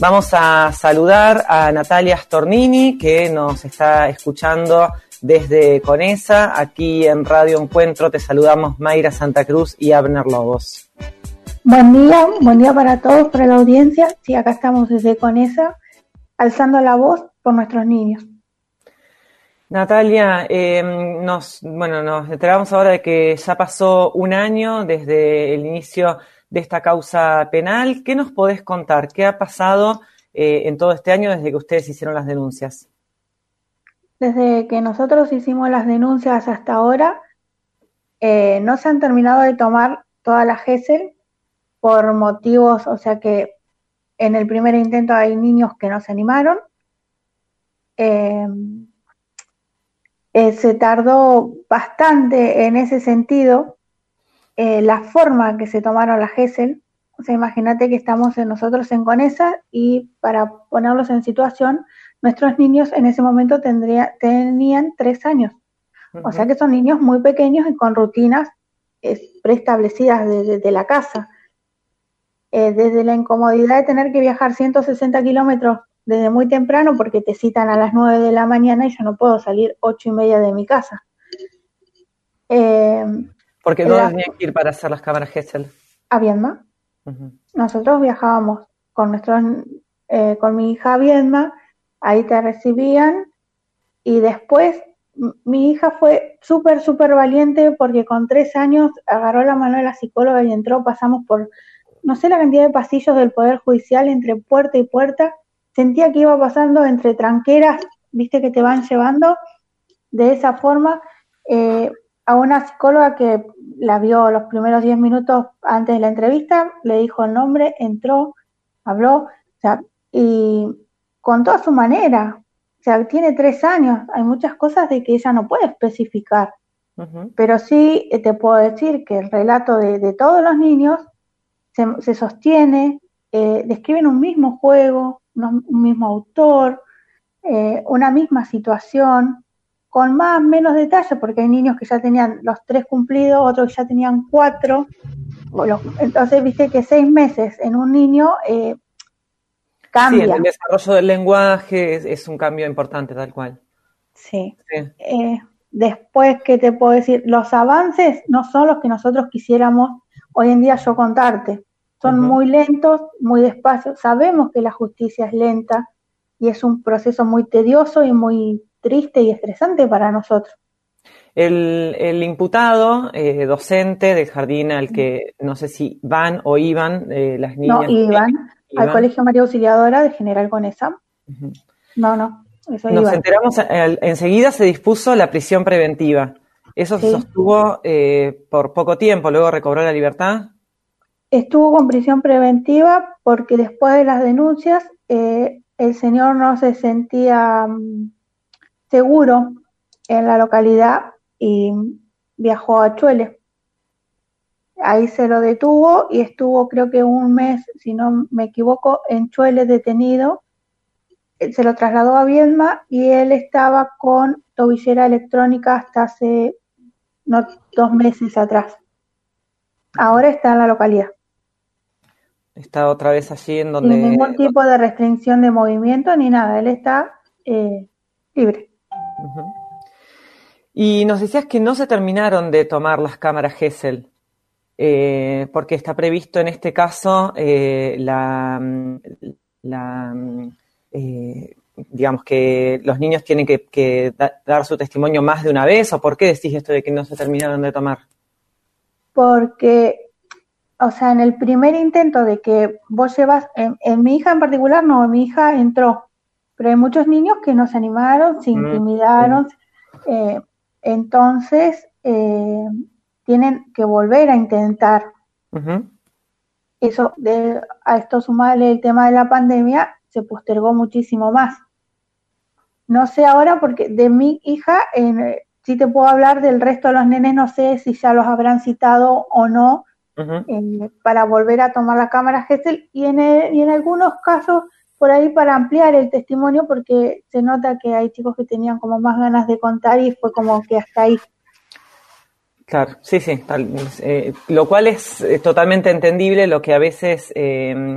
Vamos a saludar a Natalia Stornini, que nos está escuchando desde Conesa. Aquí en Radio Encuentro te saludamos Mayra Santa Cruz y Abner Lobos. Buen día para todos, para la audiencia. Sí, acá estamos desde Conesa, alzando la voz por nuestros niños. Natalia, nos enteramos ahora de que ya pasó un año desde el inicio de esta causa penal. ¿Qué nos podés contar? ¿Qué ha pasado en todo este año desde que ustedes hicieron las denuncias? Desde que nosotros hicimos las denuncias hasta ahora, no se han terminado de tomar toda la GESEL por motivos, o sea que en el primer intento hay niños que no se animaron. Se tardó bastante en ese sentido la forma que se tomaron la GESEL. O sea, imagínate que estamos nosotros en Conesa y para ponerlos en situación, nuestros niños en ese momento tenían 3 años. Uh-huh. O sea que son niños muy pequeños y con rutinas preestablecidas de la casa. Desde la incomodidad de tener que viajar 160 kilómetros desde muy temprano porque te citan a las 9 de la mañana y yo no puedo salir 8:30 de mi casa. ¿Porque dónde tenían que ir para hacer las cámaras GESEL? A Viedma. Uh-huh. Nosotros viajábamos con mi hija a Viedma, ahí te recibían y después mi hija fue súper valiente porque con 3 años agarró la mano de la psicóloga y entró, pasamos por no sé la cantidad de pasillos del Poder Judicial entre puerta y puerta, sentía que iba pasando entre tranqueras, viste que te van llevando de esa forma, a una psicóloga que la vio los primeros 10 minutos antes de la entrevista, le dijo el nombre, entró, habló, o sea, y contó a su manera, o sea, tiene 3 años, hay muchas cosas de que ella no puede especificar, uh-huh. Pero sí te puedo decir que el relato de todos los niños se sostiene, describen un mismo juego, un mismo autor, una misma situación, con más o menos detalle, porque hay niños que ya tenían los 3 cumplidos, otros que ya tenían 4, entonces viste que 6 meses en un niño cambia. Sí, el desarrollo del lenguaje es un cambio importante, tal cual. Sí. Después, ¿qué te puedo decir? Los avances no son los que nosotros quisiéramos hoy en día yo contarte. Son uh-huh. Muy lentos, muy despacios. Sabemos que la justicia es lenta y es un proceso muy tedioso y muy triste y estresante para nosotros. El imputado, docente del jardín al que no sé si van o iban las niñas. No, iban al Colegio María Auxiliadora de General Conesa. Uh-huh. No, eso Nos iban. enteramos, enseguida se dispuso la prisión preventiva. ¿Eso sí. Se sostuvo por poco tiempo, luego recobró la libertad? Estuvo con prisión preventiva porque después de las denuncias el señor no se sentía seguro en la localidad y viajó a Chuele. Ahí se lo detuvo y estuvo creo que 1 mes, si no me equivoco, en Chuele detenido. Se lo trasladó a Viedma y él estaba con tobillera electrónica hasta hace 2 meses atrás. Ahora está en la localidad. Está otra vez allí en donde... Sin ningún tipo de restricción de movimiento ni nada, él está libre. Uh-huh. Y nos decías que no se terminaron de tomar las cámaras GESEL, porque está previsto en este caso digamos que los niños tienen que dar su testimonio más de una vez, ¿o por qué decís esto de que no se terminaron de tomar? Porque, o sea, en el primer intento de que vos llevas, en mi hija en particular no, mi hija entró, pero hay muchos niños que no se animaron, se intimidaron, entonces tienen que volver a intentar. Uh-huh. Eso, a esto sumarle el tema de la pandemia, se postergó muchísimo más. No sé ahora porque de mi hija, sí te puedo hablar del resto de los nenes, no sé si ya los habrán citado o no, uh-huh. Para volver a tomar la cámara GESEL y en algunos casos por ahí para ampliar el testimonio porque se nota que hay chicos que tenían como más ganas de contar y fue como que hasta ahí. Claro, sí, lo cual es totalmente entendible. Lo que a veces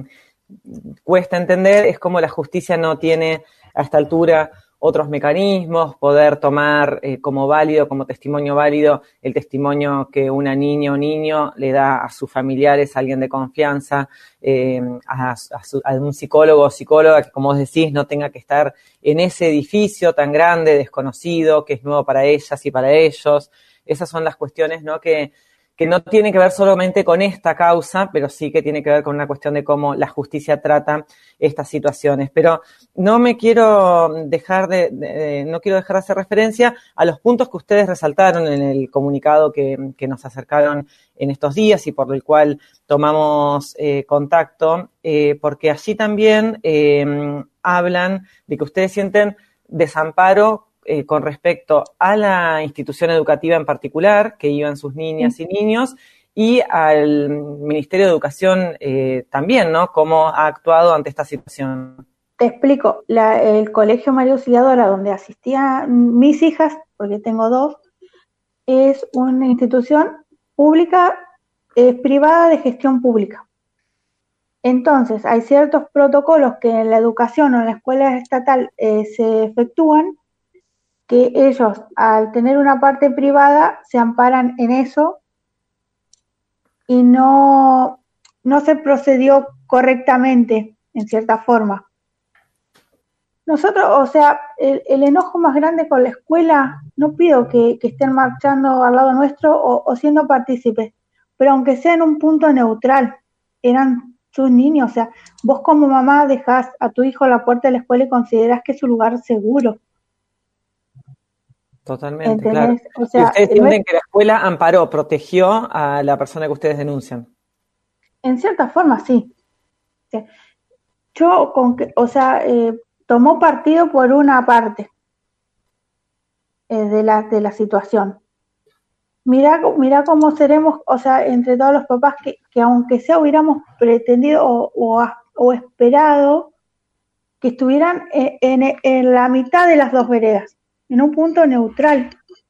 cuesta entender es cómo la justicia no tiene a esta altura otros mecanismos, poder tomar como válido, como testimonio válido, el testimonio que una niña o niño le da a sus familiares, a alguien de confianza, a un psicólogo o psicóloga que, como vos decís, no tenga que estar en ese edificio tan grande, desconocido, que es nuevo para ellas y para ellos. Esas son las cuestiones, ¿no?, que no tiene que ver solamente con esta causa, pero sí que tiene que ver con una cuestión de cómo la justicia trata estas situaciones. Pero no me quiero dejar no quiero dejar de hacer referencia a los puntos que ustedes resaltaron en el comunicado que nos acercaron en estos días y por el cual tomamos contacto, porque allí también hablan de que ustedes sienten desamparo con respecto a la institución educativa en particular, que iban sus niñas y niños, y al Ministerio de Educación también, ¿no? ¿Cómo ha actuado ante esta situación? Te explico. El Colegio María Auxiliadora, donde asistían mis hijas, porque tengo dos, es una institución pública, privada de gestión pública. Entonces, hay ciertos protocolos que en la educación o en la escuela estatal se efectúan, que ellos, al tener una parte privada, se amparan en eso y no se procedió correctamente, en cierta forma. Nosotros, o sea, el enojo más grande con la escuela, no pido que estén marchando al lado nuestro o siendo partícipes, pero aunque sea en un punto neutral, eran sus niños, o sea, vos como mamá dejás a tu hijo a la puerta de la escuela y considerás que es su lugar seguro. Totalmente, claro. O sea, y ustedes sienten que la escuela amparó, protegió a la persona que ustedes denuncian. En cierta forma, sí. Yo, tomó partido por una parte de la situación. Mirá cómo seremos, o sea, entre todos los papás que aunque sea hubiéramos pretendido o esperado que estuvieran en la mitad de las dos veredas, en un punto neutral.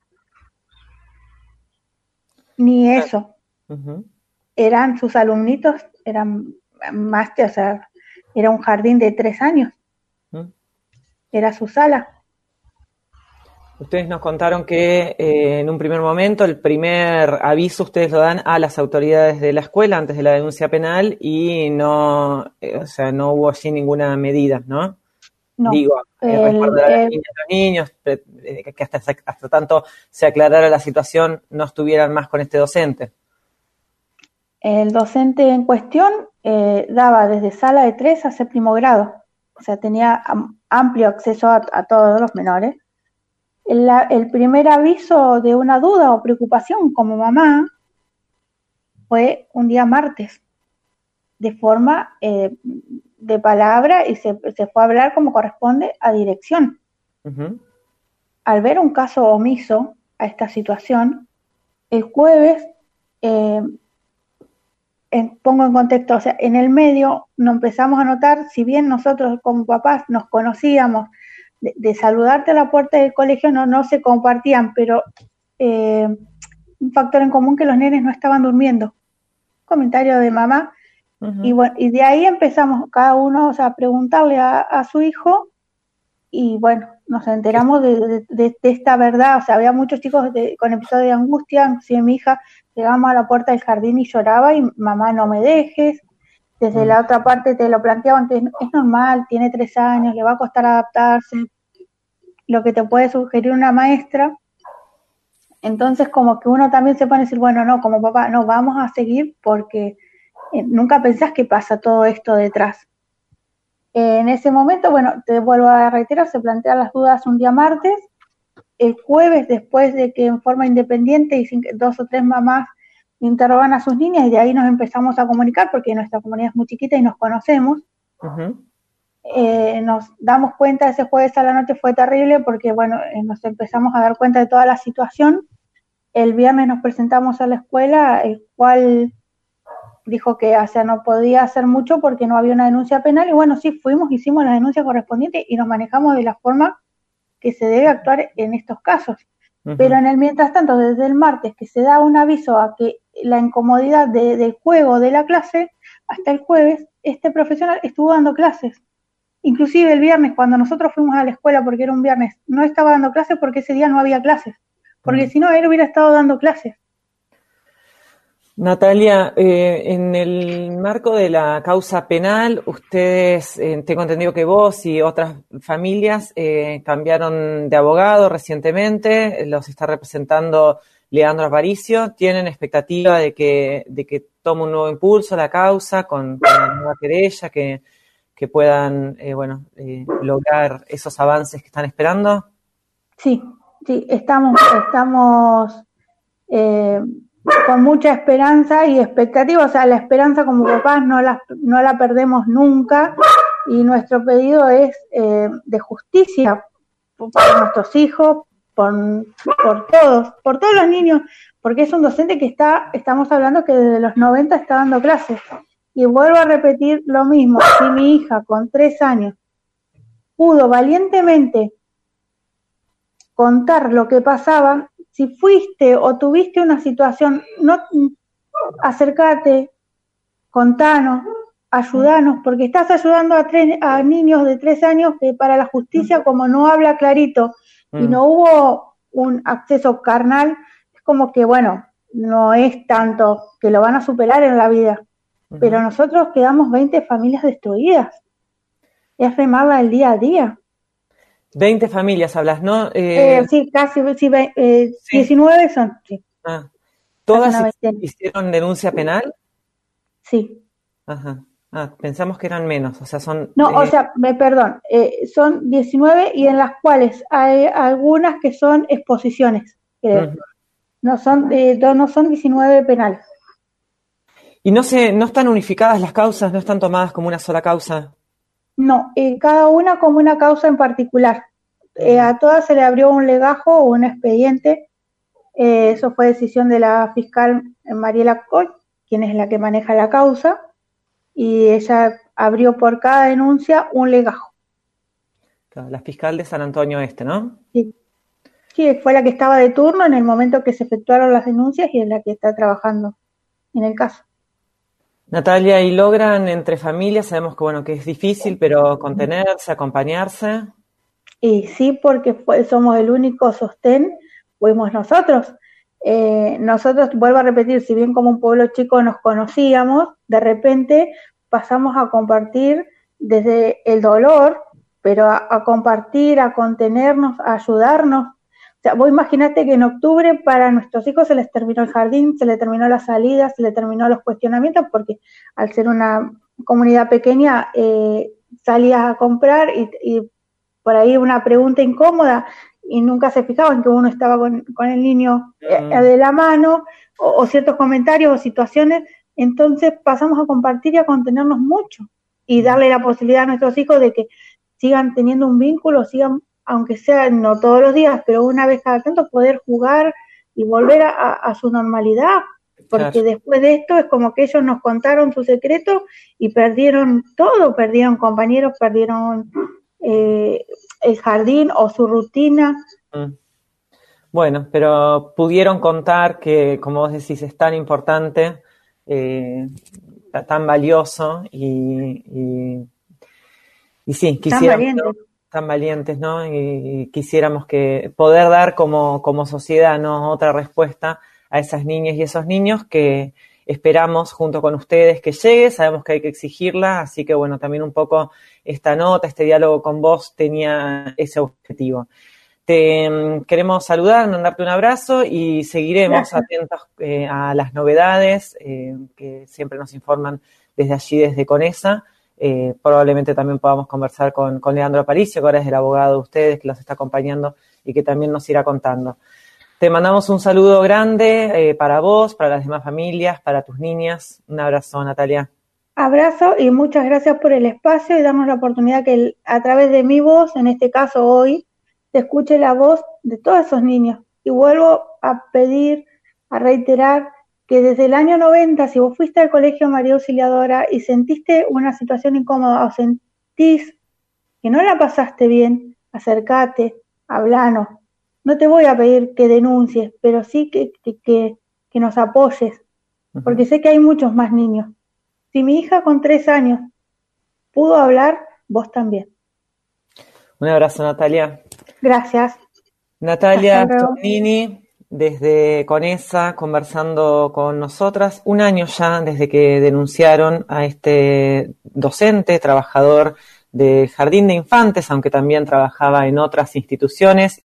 Ni eso. Uh-huh. Eran sus alumnitos, eran más que, o sea, era un jardín de 3 años. Uh-huh. Era su sala. Ustedes nos contaron que en un primer momento, el primer aviso ustedes lo dan a las autoridades de la escuela antes de la denuncia penal y no, o sea, no hubo allí ninguna medida, ¿no? No. Digo, respaldar a las niñas, los niños, que hasta tanto se aclarara la situación, no estuvieran más con este docente. El docente en cuestión daba desde sala de 3 a 7º grado, o sea, tenía amplio acceso a todos los menores. El primer aviso de una duda o preocupación como mamá fue un día martes, de forma de palabra, y se fue a hablar como corresponde a dirección. Uh-huh. Al ver un caso omiso a esta situación, el jueves, pongo en contexto, o sea, en el medio nos empezamos a notar, si bien nosotros como papás nos conocíamos, de saludarte a la puerta del colegio no se compartían, pero un factor en común, que los nenes no estaban durmiendo. Comentario de mamá. Uh-huh. Y bueno, y de ahí empezamos cada uno, o sea, a preguntarle a su hijo, y bueno, nos enteramos de esta verdad. O sea, había muchos chicos con episodios de angustia. Inclusive mi hija, llegamos a la puerta del jardín y lloraba, y mamá, no me dejes. Desde la otra parte te lo planteaban que es normal, tiene 3 años, le va a costar adaptarse, lo que te puede sugerir una maestra. Entonces como que uno también se pone a decir, bueno, no, como papá, no, vamos a seguir, porque nunca pensás que pasa todo esto detrás. En ese momento, bueno, te vuelvo a reiterar, se plantean las dudas un día martes. El jueves, después de que en forma independiente y sin que 2 o 3 mamás interrogan a sus niñas, y de ahí nos empezamos a comunicar, porque nuestra comunidad es muy chiquita y nos conocemos. Uh-huh. Nos damos cuenta, ese jueves a la noche fue terrible, porque bueno, nos empezamos a dar cuenta de toda la situación. El viernes nos presentamos a la escuela, el cual dijo que, o sea, no podía hacer mucho porque no había una denuncia penal, y bueno, sí, fuimos, hicimos la denuncia correspondiente y nos manejamos de la forma que se debe actuar en estos casos. Uh-huh. Pero en el mientras tanto, desde el martes que se da un aviso a que la incomodidad del juego de la clase, hasta el jueves, este profesional estuvo dando clases. Inclusive el viernes, cuando nosotros fuimos a la escuela, porque era un viernes, no estaba dando clases porque ese día no había clases. Porque si no, él hubiera estado dando clases. Natalia, en el marco de la causa penal, ustedes, tengo entendido que vos y otras familias cambiaron de abogado recientemente, los está representando Leandro Aparicio. ¿Tienen expectativa de que tome un nuevo impulso la causa con la nueva querella, que puedan lograr esos avances que están esperando? Sí, estamos con mucha esperanza y expectativa. O sea, la esperanza como papás no la perdemos nunca, y nuestro pedido es de justicia por nuestros hijos, por todos los niños, porque es un docente que estamos hablando que desde los 90 está dando clases. Y vuelvo a repetir lo mismo: si mi hija con 3 años pudo valientemente contar lo que pasaba, si fuiste o tuviste una situación, no, acércate, contanos, ayudanos, porque estás ayudando a niños de 3 años que para la justicia, como no habla clarito y no hubo un acceso carnal, es como que, bueno, no es tanto, que lo van a superar en la vida. Pero nosotros quedamos 20 familias destruidas. Es remarla el día a día. 20 familias hablas, ¿no? Sí, casi, sí, 19 son, sí. ¿Todas hicieron denuncia penal? Sí. Ajá. Pensamos que eran menos, o sea, son... No, o sea, perdón, son 19 y en las cuales hay algunas que son exposiciones, creo. No son 19 penales. ¿Y no están unificadas las causas, no están tomadas como una sola causa? No, cada una como una causa en particular. A todas se le abrió un legajo o un expediente. Eso fue decisión de la fiscal Mariela Coy, quien es la que maneja la causa, y ella abrió por cada denuncia un legajo. Claro, la fiscal de San Antonio Este, ¿no? Sí, fue la que estaba de turno en el momento que se efectuaron las denuncias y es la que está trabajando en el caso. Natalia, ¿y logran entre familias? Sabemos que es difícil, pero contenerse, acompañarse. Y sí, porque somos el único sostén, fuimos nosotros. Nosotros, vuelvo a repetir, si bien como un pueblo chico nos conocíamos, de repente pasamos a compartir desde el dolor, pero a compartir, a contenernos, a ayudarnos. O sea, vos imaginate que en octubre para nuestros hijos se les terminó el jardín, se les terminó la salida, se les terminó los cuestionamientos, porque al ser una comunidad pequeña salías a comprar y por ahí una pregunta incómoda y nunca se fijaban que uno estaba con el niño de la mano, o ciertos comentarios o situaciones. Entonces pasamos a compartir y a contenernos mucho y darle la posibilidad a nuestros hijos de que sigan teniendo un vínculo, sigan, aunque sea no todos los días, pero una vez cada tanto, poder jugar y volver a su normalidad, porque claro, después de esto es como que ellos nos contaron su secreto y perdieron todo, perdieron compañeros, perdieron el jardín o su rutina. Bueno, pero pudieron contar que, como vos decís, es tan importante, tan valioso y sí, quisiéramos tan valientes, ¿no? Y quisiéramos que poder dar como sociedad, ¿no?, otra respuesta a esas niñas y esos niños que esperamos junto con ustedes que llegue. Sabemos que hay que exigirla, así que bueno, también un poco esta nota, este diálogo con vos tenía ese objetivo. Te queremos saludar, mandarte un abrazo y seguiremos atentos a las novedades que siempre nos informan desde allí, desde CONESA. Probablemente también podamos conversar con Leandro Aparicio, que ahora es el abogado de ustedes, que los está acompañando y que también nos irá contando. Te mandamos un saludo grande para vos, para las demás familias, para tus niñas. Un abrazo, Natalia. Abrazo y muchas gracias por el espacio y darnos la oportunidad que a través de mi voz, en este caso hoy, se escuche la voz de todos esos niños. Y vuelvo a pedir, a reiterar, que desde el año 90, si vos fuiste al Colegio María Auxiliadora y sentiste una situación incómoda o sentís que no la pasaste bien, acércate, hablanos. No te voy a pedir que denuncies, pero sí que nos apoyes, porque sé que hay muchos más niños. Si mi hija con 3 años pudo hablar, vos también. Un abrazo, Natalia. Gracias. Natalia Stornini, desde Conesa, conversando con nosotras. Un año ya desde que denunciaron a este docente, trabajador de Jardín de Infantes, aunque también trabajaba en otras instituciones.